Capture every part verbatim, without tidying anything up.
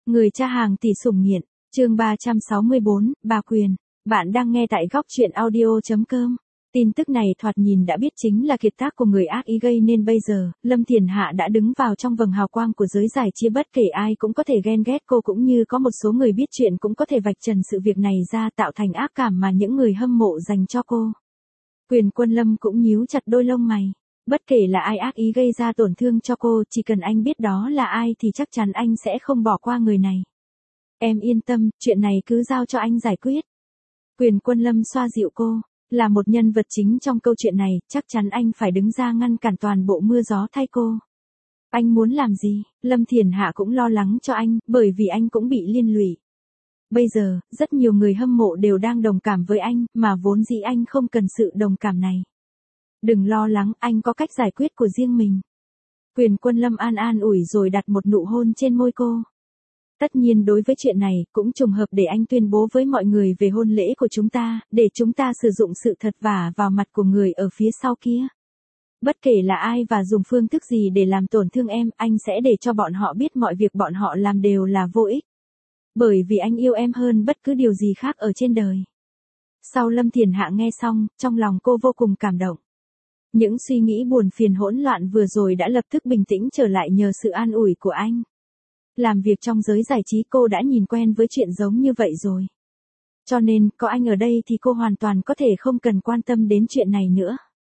Người cha hàng tỷ sủng nghiện, chương ba trăm sáu mươi bốn, bà Quyền. Bạn đang nghe tại góc truyện audio chấm com. Tin tức này thoạt nhìn đã biết chính là kiệt tác của người ác ý gây nên bây giờ, Lâm Thiền Hạ đã đứng vào trong vầng hào quang của giới giải trí, bất kể ai cũng có thể ghen ghét cô, cũng như có một số người biết chuyện cũng có thể vạch trần sự việc này ra, tạo thành ác cảm mà những người hâm mộ dành cho cô. Quyền Quân Lâm cũng nhíu chặt đôi lông mày. Bất kể là ai ác ý gây ra tổn thương cho cô, chỉ cần anh biết đó là ai thì chắc chắn anh sẽ không bỏ qua người này. Em yên tâm, chuyện này cứ giao cho anh giải quyết. Quyền Quân Lâm xoa dịu cô. Là một nhân vật chính trong câu chuyện này, chắc chắn anh phải đứng ra ngăn cản toàn bộ mưa gió thay cô. Anh muốn làm gì? Lâm Thiền Hạ cũng lo lắng cho anh, bởi vì anh cũng bị liên lụy. Bây giờ, rất nhiều người hâm mộ đều đang đồng cảm với anh, mà vốn dĩ anh không cần sự đồng cảm này. Đừng lo lắng, anh có cách giải quyết của riêng mình. Quyền Quân Lâm an an ủi rồi đặt một nụ hôn trên môi cô. Tất nhiên đối với chuyện này, cũng trùng hợp để anh tuyên bố với mọi người về hôn lễ của chúng ta, để chúng ta sử dụng sự thật vả vào mặt của người ở phía sau kia. Bất kể là ai và dùng phương thức gì để làm tổn thương em, anh sẽ để cho bọn họ biết mọi việc bọn họ làm đều là vô ích. Bởi vì anh yêu em hơn bất cứ điều gì khác ở trên đời. Sau Lâm Thiền Hạ nghe xong, trong lòng cô vô cùng cảm động. Những suy nghĩ buồn phiền hỗn loạn vừa rồi đã lập tức bình tĩnh trở lại nhờ sự an ủi của anh. Làm việc trong giới giải trí cô đã nhìn quen với chuyện giống như vậy rồi. Cho nên, có anh ở đây thì cô hoàn toàn có thể không cần quan tâm đến chuyện này nữa.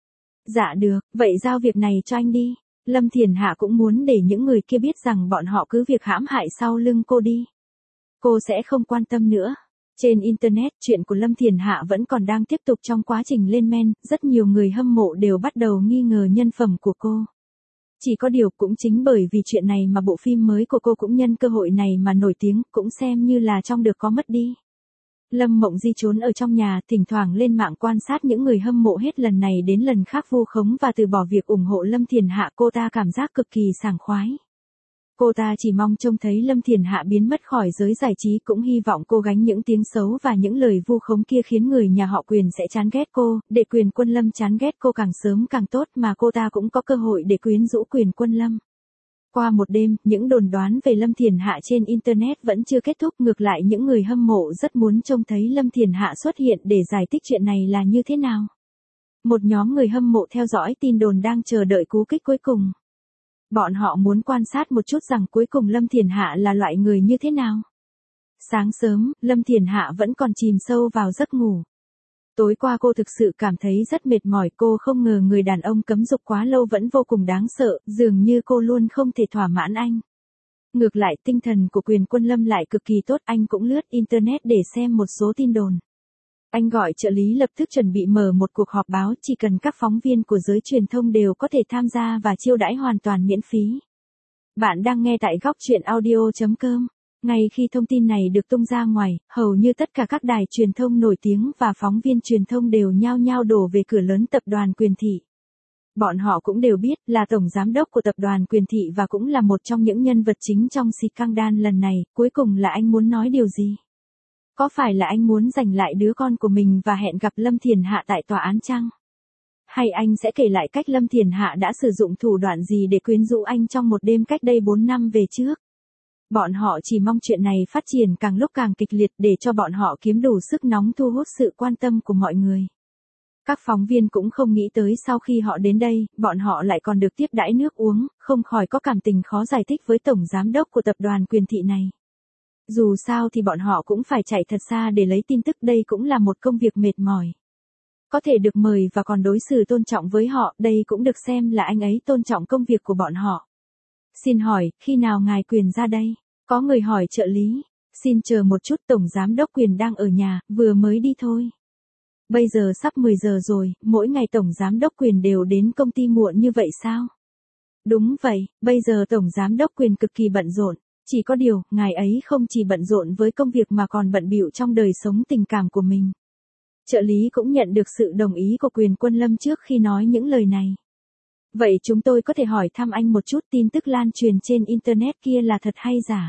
Dạ được, vậy giao việc này cho anh đi. Lâm Thiền Hạ cũng muốn để những người kia biết rằng bọn họ cứ việc hãm hại sau lưng cô đi. Cô sẽ không quan tâm nữa. Trên Internet, chuyện của Lâm Thiền Hạ vẫn còn đang tiếp tục trong quá trình lên men, rất nhiều người hâm mộ đều bắt đầu nghi ngờ nhân phẩm của cô. Chỉ có điều cũng chính bởi vì chuyện này mà bộ phim mới của cô cũng nhân cơ hội này mà nổi tiếng, cũng xem như là trong được có mất đi. Lâm Mộng Di trốn ở trong nhà, thỉnh thoảng lên mạng quan sát những người hâm mộ hết lần này đến lần khác vu khống và từ bỏ việc ủng hộ Lâm Thiền Hạ, cô ta cảm giác cực kỳ sảng khoái. Cô ta chỉ mong trông thấy Lâm Thiền Hạ biến mất khỏi giới giải trí, cũng hy vọng cô gánh những tiếng xấu và những lời vu khống kia khiến người nhà họ Quyền sẽ chán ghét cô, để Quyền Quân Lâm chán ghét cô càng sớm càng tốt, mà cô ta cũng có cơ hội để quyến rũ Quyền Quân Lâm. Qua một đêm, những đồn đoán về Lâm Thiền Hạ trên Internet vẫn chưa kết thúc, ngược lại những người hâm mộ rất muốn trông thấy Lâm Thiền Hạ xuất hiện để giải thích chuyện này là như thế nào. Một nhóm người hâm mộ theo dõi tin đồn đang chờ đợi cú kích cuối cùng. Bọn họ muốn quan sát một chút rằng cuối cùng Lâm Thiền Hạ là loại người như thế nào. Sáng sớm, Lâm Thiền Hạ vẫn còn chìm sâu vào giấc ngủ. Tối qua cô thực sự cảm thấy rất mệt mỏi, cô không ngờ người đàn ông cấm dục quá lâu vẫn vô cùng đáng sợ, dường như cô luôn không thể thỏa mãn anh. Ngược lại tinh thần của Quyền Quân Lâm lại cực kỳ tốt, anh cũng lướt Internet để xem một số tin đồn. Anh gọi trợ lý lập tức chuẩn bị mở một cuộc họp báo, chỉ cần các phóng viên của giới truyền thông đều có thể tham gia và chiêu đãi hoàn toàn miễn phí. Bạn đang nghe tại góc truyện audio chấm com. Ngay khi thông tin này được tung ra ngoài, hầu như tất cả các đài truyền thông nổi tiếng và phóng viên truyền thông đều nhao nhao đổ về cửa lớn tập đoàn Quyền Thị. Bọn họ cũng đều biết là tổng giám đốc của tập đoàn Quyền Thị và cũng là một trong những nhân vật chính trong scandal lần này, cuối cùng là anh muốn nói điều gì? Có phải là anh muốn giành lại đứa con của mình và hẹn gặp Lâm Thiền Hạ tại tòa án chăng? Hay anh sẽ kể lại cách Lâm Thiền Hạ đã sử dụng thủ đoạn gì để quyến rũ anh trong một đêm cách đây bốn năm về trước? Bọn họ chỉ mong chuyện này phát triển càng lúc càng kịch liệt để cho bọn họ kiếm đủ sức nóng thu hút sự quan tâm của mọi người. Các phóng viên cũng không nghĩ tới sau khi họ đến đây, bọn họ lại còn được tiếp đãi nước uống, không khỏi có cảm tình khó giải thích với tổng giám đốc của tập đoàn Quyền Thị này. Dù sao thì bọn họ cũng phải chạy thật xa để lấy tin tức, đây cũng là một công việc mệt mỏi. Có thể được mời và còn đối xử tôn trọng với họ, đây cũng được xem là anh ấy tôn trọng công việc của bọn họ. Xin hỏi, khi nào ngài Quyền ra đây? Có người hỏi trợ lý. Xin chờ một chút, tổng giám đốc Quyền đang ở nhà, vừa mới đi thôi. Bây giờ sắp mười giờ rồi, mỗi ngày tổng giám đốc Quyền đều đến công ty muộn như vậy sao? Đúng vậy, bây giờ tổng giám đốc Quyền cực kỳ bận rộn. Chỉ có điều, ngài ấy không chỉ bận rộn với công việc mà còn bận bịu trong đời sống tình cảm của mình. Trợ lý cũng nhận được sự đồng ý của Quyền Quân Lâm trước khi nói những lời này. Vậy chúng tôi có thể hỏi thăm anh một chút, tin tức lan truyền trên Internet kia là thật hay giả?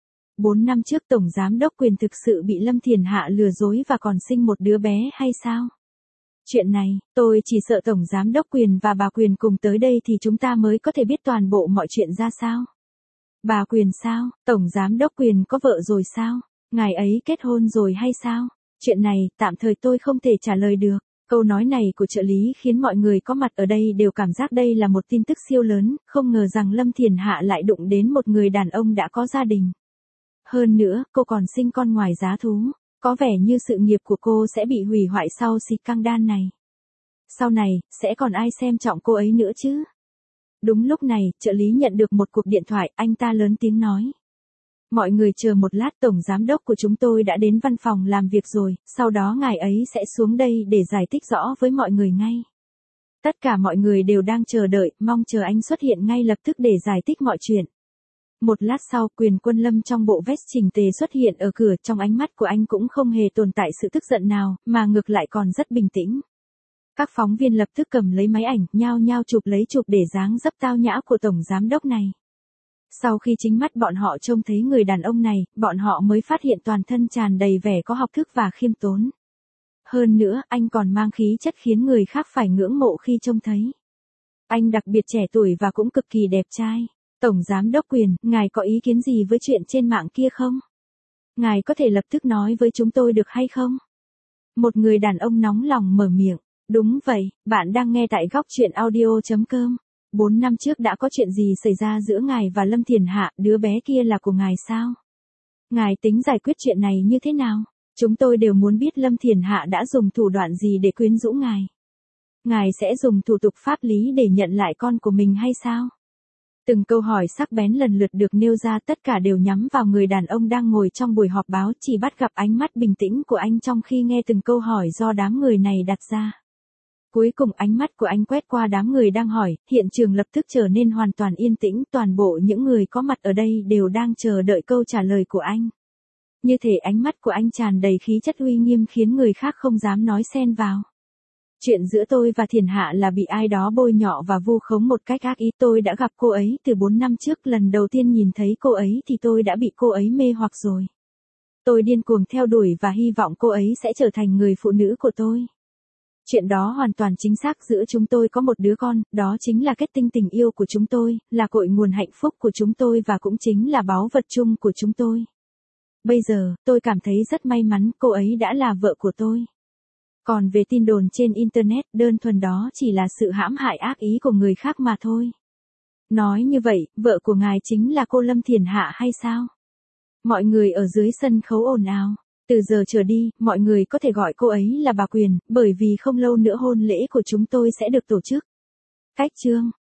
Bốn năm trước tổng giám đốc Quyền thực sự bị Lâm Thiền Hạ lừa dối và còn sinh một đứa bé hay sao? Chuyện này, tôi chỉ sợ tổng giám đốc Quyền và bà Quyền cùng tới đây thì chúng ta mới có thể biết toàn bộ mọi chuyện ra sao. Bà Quyền sao? Tổng giám đốc Quyền có vợ rồi sao? Ngài ấy kết hôn rồi hay sao? Chuyện này, tạm thời tôi không thể trả lời được. Câu nói này của trợ lý khiến mọi người có mặt ở đây đều cảm giác đây là một tin tức siêu lớn, không ngờ rằng Lâm Thiền Hạ lại đụng đến một người đàn ông đã có gia đình. Hơn nữa, cô còn sinh con ngoài giá thú, có vẻ như sự nghiệp của cô sẽ bị hủy hoại sau xịt căng đan này. Sau này, sẽ còn ai xem trọng cô ấy nữa chứ? Đúng lúc này, trợ lý nhận được một cuộc điện thoại, anh ta lớn tiếng nói. Mọi người chờ một lát, tổng giám đốc của chúng tôi đã đến văn phòng làm việc rồi, sau đó ngài ấy sẽ xuống đây để giải thích rõ với mọi người ngay. Tất cả mọi người đều đang chờ đợi, mong chờ anh xuất hiện ngay lập tức để giải thích mọi chuyện. Một lát sau, Quyền Quân Lâm trong bộ vest chỉnh tề xuất hiện ở cửa, trong ánh mắt của anh cũng không hề tồn tại sự tức giận nào, mà ngược lại còn rất bình tĩnh. Các phóng viên lập tức cầm lấy máy ảnh, nhao nhao chụp lấy chụp để dáng dấp tao nhã của tổng giám đốc này. Sau khi chính mắt bọn họ trông thấy người đàn ông này, bọn họ mới phát hiện toàn thân tràn đầy vẻ có học thức và khiêm tốn. Hơn nữa, anh còn mang khí chất khiến người khác phải ngưỡng mộ khi trông thấy. Anh đặc biệt trẻ tuổi và cũng cực kỳ đẹp trai. Tổng giám đốc Quyền, ngài có ý kiến gì với chuyện trên mạng kia không? Ngài có thể lập tức nói với chúng tôi được hay không? Một người đàn ông nóng lòng mở miệng. Đúng vậy, bạn đang nghe tại góc truyện audio chấm com. Bốn năm trước đã có chuyện gì xảy ra giữa ngài và Lâm Thiền Hạ, đứa bé kia là của ngài sao? Ngài tính giải quyết chuyện này như thế nào? Chúng tôi đều muốn biết Lâm Thiền Hạ đã dùng thủ đoạn gì để quyến rũ ngài. Ngài sẽ dùng thủ tục pháp lý để nhận lại con của mình hay sao? Từng câu hỏi sắc bén lần lượt được nêu ra, tất cả đều nhắm vào người đàn ông đang ngồi trong buổi họp báo, chỉ bắt gặp ánh mắt bình tĩnh của anh trong khi nghe từng câu hỏi do đám người này đặt ra. Cuối cùng ánh mắt của anh quét qua đám người đang hỏi, hiện trường lập tức trở nên hoàn toàn yên tĩnh, toàn bộ những người có mặt ở đây đều đang chờ đợi câu trả lời của anh. Như thể ánh mắt của anh tràn đầy khí chất uy nghiêm khiến người khác không dám nói xen vào. Chuyện giữa tôi và Thiền Hạ là bị ai đó bôi nhọ và vu khống một cách ác ý. Tôi đã gặp cô ấy từ bốn năm trước, lần đầu tiên nhìn thấy cô ấy thì tôi đã bị cô ấy mê hoặc rồi. Tôi điên cuồng theo đuổi và hy vọng cô ấy sẽ trở thành người phụ nữ của tôi. Chuyện đó hoàn toàn chính xác, giữa chúng tôi có một đứa con, đó chính là kết tinh tình yêu của chúng tôi, là cội nguồn hạnh phúc của chúng tôi và cũng chính là báu vật chung của chúng tôi. Bây giờ, tôi cảm thấy rất may mắn cô ấy đã là vợ của tôi. Còn về tin đồn trên Internet, đơn thuần đó chỉ là sự hãm hại ác ý của người khác mà thôi. Nói như vậy, vợ của ngài chính là cô Lâm Thiền Hạ hay sao? Mọi người ở dưới sân khấu ồn ào. Từ giờ trở đi, mọi người có thể gọi cô ấy là bà Quyền, bởi vì không lâu nữa hôn lễ của chúng tôi sẽ được tổ chức. Cách chương